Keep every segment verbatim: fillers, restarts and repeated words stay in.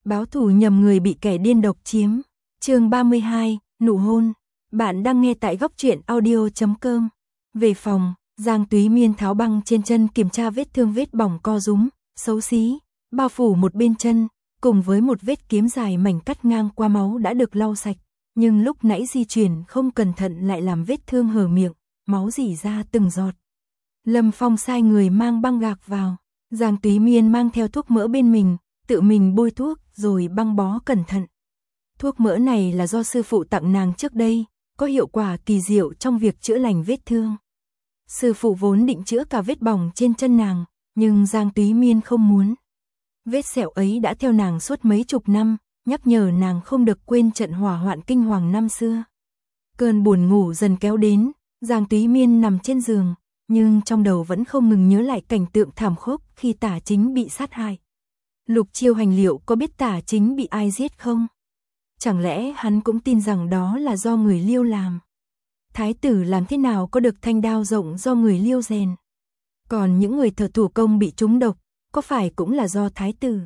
Báo thù nhầm người bị kẻ điên độc chiếm. Chương ba mươi hai, nụ hôn. Bạn đang nghe tại góc truyện audio chấm com. Về phòng, Giang Túy Miên tháo băng trên chân kiểm tra vết thương vết bỏng co rúm, xấu xí, bao phủ một bên chân, cùng với một vết kiếm dài mảnh cắt ngang qua máu đã được lau sạch. Nhưng lúc nãy di chuyển không cẩn thận lại làm vết thương hở miệng, máu rỉ ra từng giọt. Lâm Phong sai người mang băng gạc vào. Giang Túy Miên mang theo thuốc mỡ bên mình, tự mình bôi thuốc rồi băng bó cẩn thận. Thuốc mỡ này là do sư phụ tặng nàng trước đây, có hiệu quả kỳ diệu trong việc chữa lành vết thương. Sư phụ vốn định chữa cả vết bỏng trên chân nàng, nhưng Giang Túy Miên không muốn. Vết sẹo ấy đã theo nàng suốt mấy chục năm, nhắc nhở nàng không được quên trận hỏa hoạn kinh hoàng năm xưa. Cơn buồn ngủ dần kéo đến, Giang Túy Miên nằm trên giường, nhưng trong đầu vẫn không ngừng nhớ lại cảnh tượng thảm khốc khi Tả Chính bị sát hại. Lục Chiêu Hành liệu có biết Tả Chính bị ai giết không? Chẳng lẽ hắn cũng tin rằng đó là do người Liêu làm? Thái tử làm thế nào có được thanh đao rộng do người Liêu rèn? Còn những người thợ thủ công bị trúng độc, có phải cũng là do Thái tử?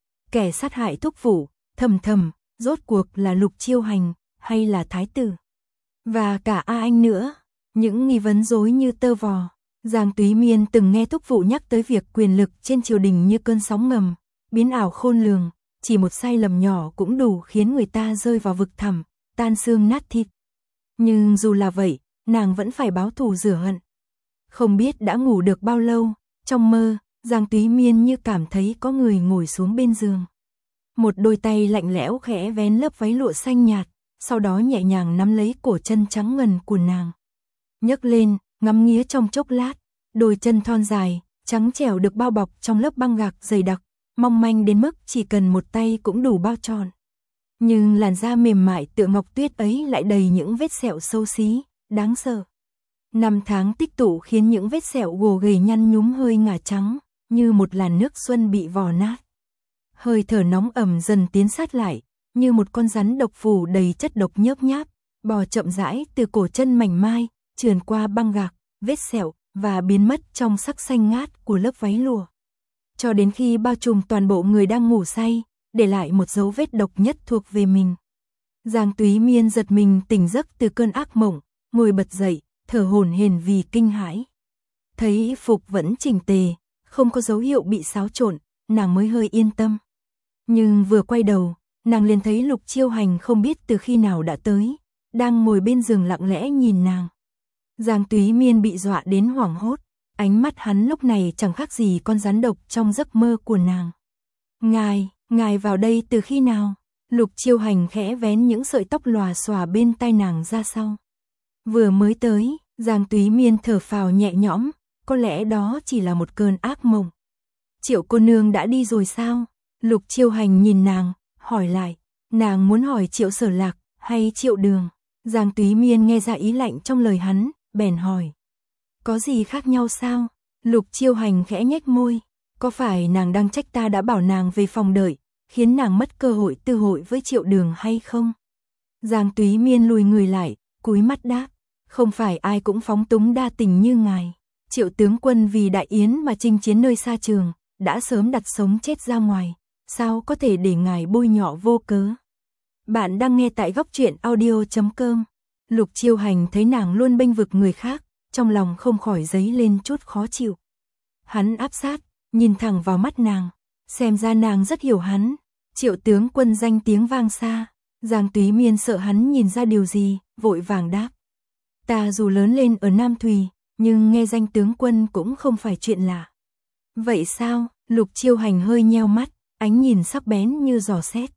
Kẻ sát hại Thúc Phủ, Thầm Thầm, rốt cuộc là Lục Chiêu Hành hay là Thái tử? Và cả A Anh nữa, những nghi vấn rối như tơ vò. Giang Túy Miên từng nghe Thúc Phụ nhắc tới việc quyền lực trên triều đình như cơn sóng ngầm, biến ảo khôn lường, chỉ một sai lầm nhỏ cũng đủ khiến người ta rơi vào vực thẳm, tan xương nát thịt. Nhưng dù là vậy, nàng vẫn phải báo thù rửa hận. Không biết đã ngủ được bao lâu, trong mơ, Giang Túy Miên như cảm thấy có người ngồi xuống bên giường. Một đôi tay lạnh lẽo khẽ vén lớp váy lụa xanh nhạt, sau đó nhẹ nhàng nắm lấy cổ chân trắng ngần của nàng. Nhấc lên, ngắm nghía trong chốc lát, đôi chân thon dài, trắng trẻo được bao bọc trong lớp băng gạc dày đặc, mong manh đến mức chỉ cần một tay cũng đủ bao trọn. Nhưng làn da mềm mại tựa ngọc tuyết ấy lại đầy những vết sẹo xấu xí, đáng sợ. Năm tháng tích tụ khiến những vết sẹo gồ ghề nhăn nhúm hơi ngả trắng, như một làn nước xuân bị vò nát. Hơi thở nóng ẩm dần tiến sát lại, như một con rắn độc phủ đầy chất độc nhớp nháp, bò chậm rãi từ cổ chân mảnh mai, trườn qua băng gạc, vết sẹo và biến mất trong sắc xanh ngát của lớp váy lụa. Cho đến khi bao trùm toàn bộ người đang ngủ say, để lại một dấu vết độc nhất thuộc về mình. Giang Túy Miên giật mình tỉnh giấc từ cơn ác mộng, ngồi bật dậy, thở hổn hển vì kinh hãi. Thấy y phục vẫn chỉnh tề, không có dấu hiệu bị xáo trộn, nàng mới hơi yên tâm. Nhưng vừa quay đầu, nàng liền thấy Lục Chiêu Hành không biết từ khi nào đã tới, đang ngồi bên giường lặng lẽ nhìn nàng. Giang Túy Miên bị dọa đến hoảng hốt, ánh mắt hắn lúc này chẳng khác gì con rắn độc trong giấc mơ của nàng. Ngài, ngài vào đây từ khi nào? Lục Chiêu Hành khẽ vén những sợi tóc lòa xòa bên tai nàng ra sau. Vừa mới tới, Giang Túy Miên thở phào nhẹ nhõm, có lẽ đó chỉ là một cơn ác mộng. Triệu cô nương đã đi rồi sao? Lục Chiêu Hành nhìn nàng, hỏi lại, nàng muốn hỏi Triệu Sở Lạc hay Triệu Đường? Giang Túy Miên nghe ra ý lạnh trong lời hắn, bèn hỏi. Có gì khác nhau sao? Lục Chiêu Hành khẽ nhếch môi, có phải nàng đang trách ta đã bảo nàng về phòng đợi, khiến nàng mất cơ hội tư hội với Triệu Đường hay không? Giang Túy Miên lùi người lại, cúi mắt đáp, không phải ai cũng phóng túng đa tình như ngài. Triệu tướng quân vì đại yến mà chinh chiến nơi xa trường, đã sớm đặt sống chết ra ngoài, sao có thể để ngài bôi nhọ vô cớ? Bạn đang nghe tại góc truyện audio chấm com. Lục Chiêu Hành thấy nàng luôn bênh vực người khác, trong lòng không khỏi dấy lên chút khó chịu. Hắn áp sát, nhìn thẳng vào mắt nàng, xem ra nàng rất hiểu hắn. Triệu tướng quân danh tiếng vang xa. Giang Túy Miên sợ hắn nhìn ra điều gì, vội vàng đáp. Ta dù lớn lên ở Nam Thùy, nhưng nghe danh tướng quân cũng không phải chuyện lạ. Vậy sao? Lục Chiêu Hành hơi nheo mắt, ánh nhìn sắc bén như giò xét.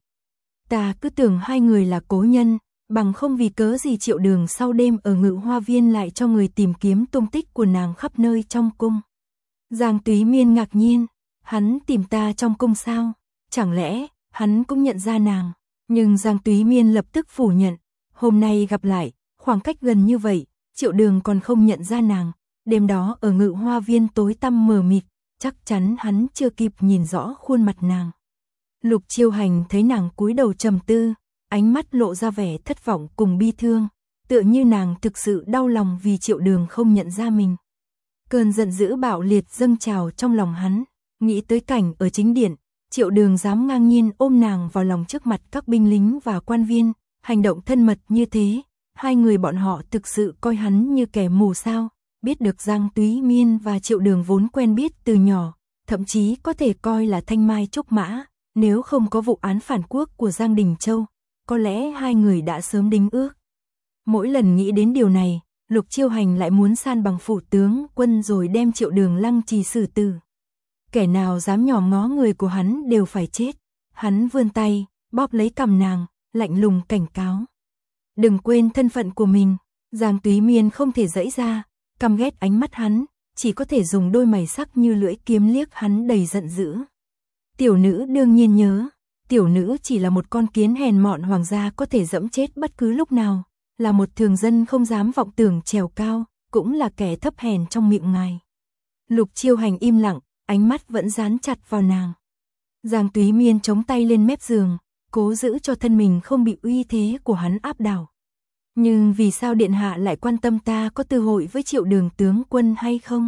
Ta cứ tưởng hai người là cố nhân, bằng không vì cớ gì Triệu Đường sau đêm ở Ngự Hoa Viên lại cho người tìm kiếm tung tích của nàng khắp nơi trong cung. Giang Túy Miên ngạc nhiên, hắn tìm ta trong cung sao? Chẳng lẽ hắn cũng nhận ra nàng? Nhưng Giang Túy Miên lập tức phủ nhận, hôm nay gặp lại, khoảng cách gần như vậy, Triệu Đường còn không nhận ra nàng, đêm đó ở Ngự Hoa Viên tối tăm mờ mịt, chắc chắn hắn chưa kịp nhìn rõ khuôn mặt nàng. Lục Chiêu Hành thấy nàng cúi đầu trầm tư, ánh mắt lộ ra vẻ thất vọng cùng bi thương, tựa như nàng thực sự đau lòng vì Triệu Đường không nhận ra mình. Cơn giận dữ bạo liệt dâng trào trong lòng hắn, nghĩ tới cảnh ở chính điện, Triệu Đường dám ngang nhiên ôm nàng vào lòng trước mặt các binh lính và quan viên, hành động thân mật như thế, hai người bọn họ thực sự coi hắn như kẻ mù sao, biết được Giang Túy Miên và Triệu Đường vốn quen biết từ nhỏ, thậm chí có thể coi là thanh mai trúc mã, nếu không có vụ án phản quốc của Giang Đình Châu, có lẽ hai người đã sớm đính ước. Mỗi lần nghĩ đến điều này, Lục Chiêu Hành lại muốn san bằng phủ tướng quân rồi đem Triệu Đường lăng trì xử tử. Kẻ nào dám nhòm ngó người của hắn đều phải chết. Hắn vươn tay, bóp lấy cằm nàng, lạnh lùng cảnh cáo. Đừng quên thân phận của mình. Giang Túy Miên không thể giãy ra, căm ghét ánh mắt hắn, chỉ có thể dùng đôi mày sắc như lưỡi kiếm liếc hắn đầy giận dữ. Tiểu nữ đương nhiên nhớ, tiểu nữ chỉ là một con kiến hèn mọn hoàng gia có thể dẫm chết bất cứ lúc nào, là một thường dân không dám vọng tưởng trèo cao, cũng là kẻ thấp hèn trong miệng ngài. Lục Chiêu Hành im lặng, ánh mắt vẫn dán chặt vào nàng. Giang Túy Miên chống tay lên mép giường, cố giữ cho thân mình không bị uy thế của hắn áp đảo. Nhưng vì sao điện hạ lại quan tâm ta có tư hội với Triệu Đường tướng quân hay không?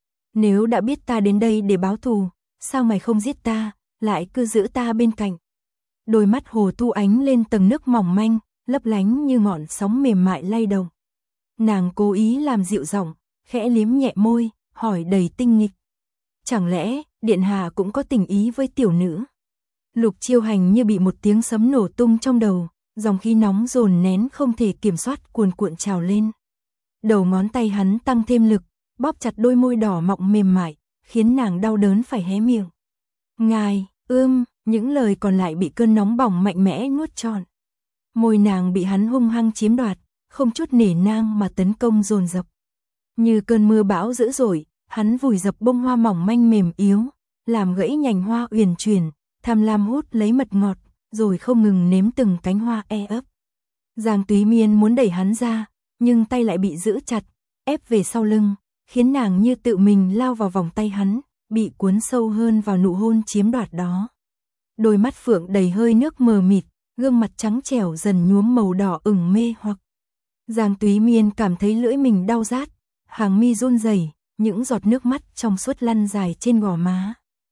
Nếu đã biết ta đến đây để báo thù, sao mày không giết ta, lại cứ giữ ta bên cạnh? Đôi mắt Hồ Tu ánh lên tầng nước mỏng manh, lấp lánh như ngọn sóng mềm mại lay động. Nàng cố ý làm dịu giọng, khẽ liếm nhẹ môi, hỏi đầy tinh nghịch. Chẳng lẽ, điện hạ cũng có tình ý với tiểu nữ? Lục Chiêu Hành như bị một tiếng sấm nổ tung trong đầu, dòng khí nóng dồn nén không thể kiểm soát cuồn cuộn trào lên. Đầu ngón tay hắn tăng thêm lực, bóp chặt đôi môi đỏ mọng mềm mại, khiến nàng đau đớn phải hé miệng. Ngài, ưm, những lời còn lại bị cơn nóng bỏng mạnh mẽ nuốt trọn. Môi nàng bị hắn hung hăng chiếm đoạt, không chút nể nang mà tấn công dồn dập. Như cơn mưa bão dữ dội, hắn vùi dập bông hoa mỏng manh mềm yếu, làm gãy nhành hoa uyển chuyển, tham lam hút lấy mật ngọt, rồi không ngừng nếm từng cánh hoa e ấp. Giang Túy Miên muốn đẩy hắn ra, nhưng tay lại bị giữ chặt, ép về sau lưng, khiến nàng như tự mình lao vào vòng tay hắn, bị cuốn sâu hơn vào nụ hôn chiếm đoạt đó. Đôi mắt phượng đầy hơi nước mờ mịt, gương mặt trắng trẻo dần nhuốm màu đỏ ửng mê hoặc. Giang Túy Miên cảm thấy lưỡi mình đau rát, hàng mi run rẩy, những giọt nước mắt trong suốt lăn dài trên gò má.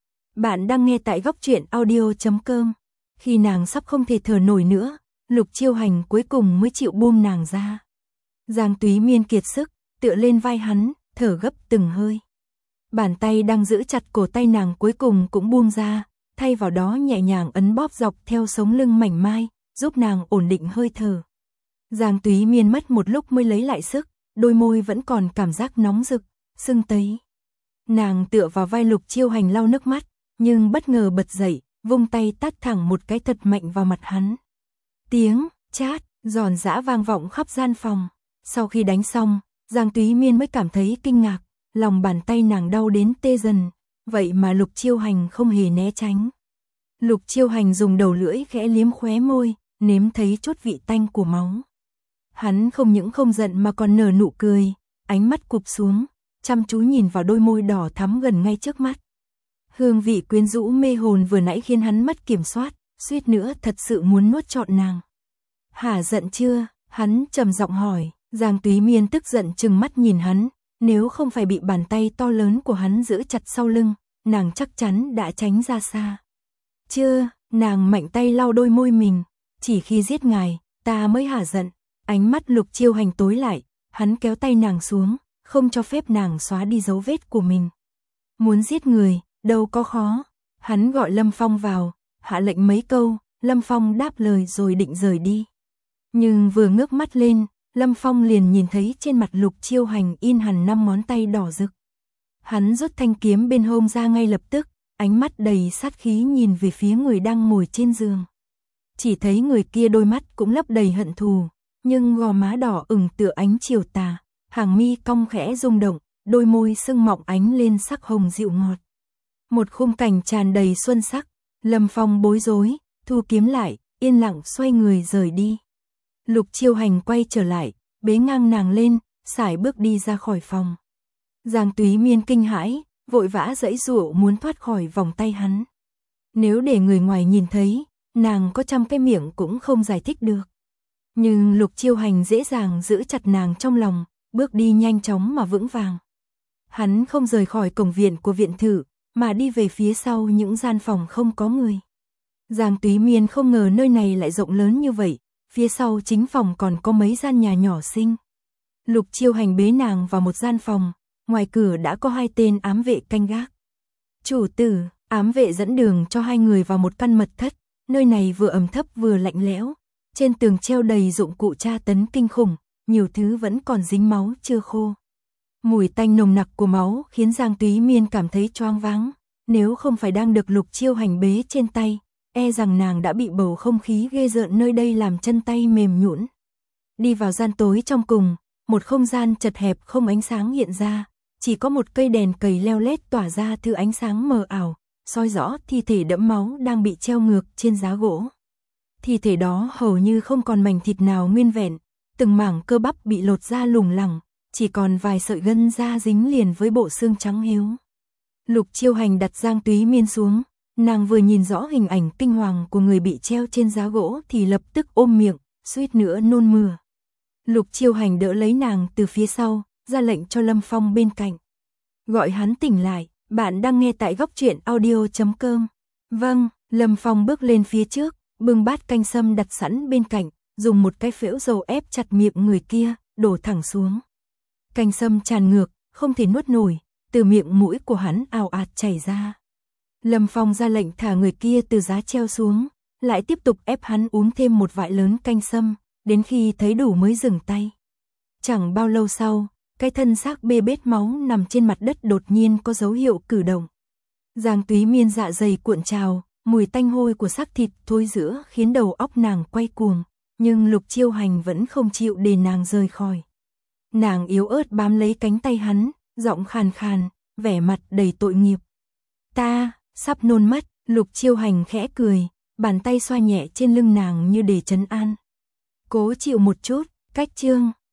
Bạn đang nghe tại góc truyện audio chấm com. Khi nàng sắp không thể thở nổi nữa, Lục Chiêu Hành cuối cùng mới chịu buông nàng ra. Giang Túy Miên kiệt sức, tựa lên vai hắn, thở gấp từng hơi. Bàn tay đang giữ chặt cổ tay nàng cuối cùng cũng buông ra, thay vào đó nhẹ nhàng ấn bóp dọc theo sống lưng mảnh mai, giúp nàng ổn định hơi thở. Giang Túy Miên mất một lúc mới lấy lại sức, đôi môi vẫn còn cảm giác nóng rực, sưng tấy. Nàng tựa vào vai Lục Chiêu Hành lau nước mắt, nhưng bất ngờ bật dậy, vung tay tát thẳng một cái thật mạnh vào mặt hắn. Tiếng chát giòn giã vang vọng khắp gian phòng. Sau khi đánh xong, Giang Túy Miên mới cảm thấy kinh ngạc, lòng bàn tay nàng đau đến tê dần, vậy mà Lục Chiêu Hành không hề né tránh. Lục Chiêu Hành dùng đầu lưỡi khẽ liếm khóe môi, nếm thấy chút vị tanh của máu. Hắn không những không giận mà còn nở nụ cười, ánh mắt cụp xuống, chăm chú nhìn vào đôi môi đỏ thắm gần ngay trước mắt. Hương vị quyến rũ mê hồn vừa nãy khiến hắn mất kiểm soát, suýt nữa thật sự muốn nuốt trọn nàng. Hả giận chưa? Hắn trầm giọng hỏi. Giang Túy Miên tức giận trừng mắt nhìn hắn, nếu không phải bị bàn tay to lớn của hắn giữ chặt sau lưng, nàng chắc chắn đã tránh ra xa. Chưa, nàng mạnh tay lau đôi môi mình, chỉ khi giết ngài, ta mới hả giận. Ánh mắt Lục Chiêu Hành tối lại, hắn kéo tay nàng xuống, không cho phép nàng xóa đi dấu vết của mình. Muốn giết người, đâu có khó. Hắn gọi Lâm Phong vào, hạ lệnh mấy câu, Lâm Phong đáp lời rồi định rời đi. Nhưng vừa ngước mắt lên, Lâm Phong liền nhìn thấy trên mặt Lục Chiêu Hành in hẳn năm ngón tay đỏ rực. Hắn rút thanh kiếm bên hông ra ngay lập tức, ánh mắt đầy sát khí nhìn về phía người đang ngồi trên giường. Chỉ thấy người kia đôi mắt cũng lấp đầy hận thù, nhưng gò má đỏ ửng tựa ánh chiều tà, hàng mi cong khẽ rung động, đôi môi sưng mọng ánh lên sắc hồng dịu ngọt. Một khung cảnh tràn đầy xuân sắc, Lâm Phong bối rối, thu kiếm lại, yên lặng xoay người rời đi. Lục Chiêu Hành quay trở lại, bế ngang nàng lên, sải bước đi ra khỏi phòng. Giang Túy Miên kinh hãi, vội vã giãy giụa muốn thoát khỏi vòng tay hắn. Nếu để người ngoài nhìn thấy, nàng có trăm cái miệng cũng không giải thích được. Nhưng Lục Chiêu Hành dễ dàng giữ chặt nàng trong lòng, bước đi nhanh chóng mà vững vàng. Hắn không rời khỏi cổng viện của viện thự, mà đi về phía sau những gian phòng không có người. Giang Túy Miên không ngờ nơi này lại rộng lớn như vậy, phía sau chính phòng còn có mấy gian nhà nhỏ xinh. Lục Chiêu Hành bế nàng vào một gian phòng, ngoài cửa đã có hai tên ám vệ canh gác. Chủ tử, ám vệ dẫn đường cho hai người vào một căn mật thất, nơi này vừa ẩm thấp vừa lạnh lẽo, trên tường treo đầy dụng cụ tra tấn kinh khủng, nhiều thứ vẫn còn dính máu chưa khô. Mùi tanh nồng nặc của máu khiến Giang Túy Miên cảm thấy choáng váng, nếu không phải đang được Lục Chiêu Hành bế trên tay, e rằng nàng đã bị bầu không khí ghê rợn nơi đây làm chân tay mềm nhũn. Đi vào gian tối trong cùng, một không gian chật hẹp không ánh sáng hiện ra, chỉ có một cây đèn cầy leo lét tỏa ra thứ ánh sáng mờ ảo, soi rõ thi thể đẫm máu đang bị treo ngược trên giá gỗ. Thi thể đó hầu như không còn mảnh thịt nào nguyên vẹn, từng mảng cơ bắp bị lột ra lủng lẳng, chỉ còn vài sợi gân da dính liền với bộ xương trắng hiếu. Lục Chiêu Hành đặt Giang Túy Miên xuống, nàng vừa nhìn rõ hình ảnh kinh hoàng của người bị treo trên giá gỗ thì lập tức ôm miệng, suýt nữa nôn mửa. Lục Chiêu Hành đỡ lấy nàng từ phía sau, ra lệnh cho Lâm Phong bên cạnh. Gọi hắn tỉnh lại, bạn đang nghe tại góc truyện audio chấm com. Vâng, Lâm Phong bước lên phía trước, bưng bát canh sâm đặt sẵn bên cạnh, dùng một cái phễu dầu ép chặt miệng người kia, đổ thẳng xuống. Canh sâm tràn ngược, không thể nuốt nổi, từ miệng mũi của hắn ào ạt chảy ra. Lâm Phong ra lệnh thả người kia từ giá treo xuống, lại tiếp tục ép hắn uống thêm một vại lớn canh sâm, đến khi thấy đủ mới dừng tay. Chẳng bao lâu sau, cái thân xác bê bết máu nằm trên mặt đất đột nhiên có dấu hiệu cử động. Giang Túy Miên dạ dày cuộn trào, mùi tanh hôi của xác thịt thối rữa khiến đầu óc nàng quay cuồng, nhưng Lục Chiêu Hành vẫn không chịu để nàng rời khỏi. Nàng yếu ớt bám lấy cánh tay hắn, giọng khàn khàn, vẻ mặt đầy tội nghiệp. Ta, sắp nôn mất, Lục Chiêu Hành khẽ cười, bàn tay xoa nhẹ trên lưng nàng như để trấn an. Cố chịu một chút, cách chương.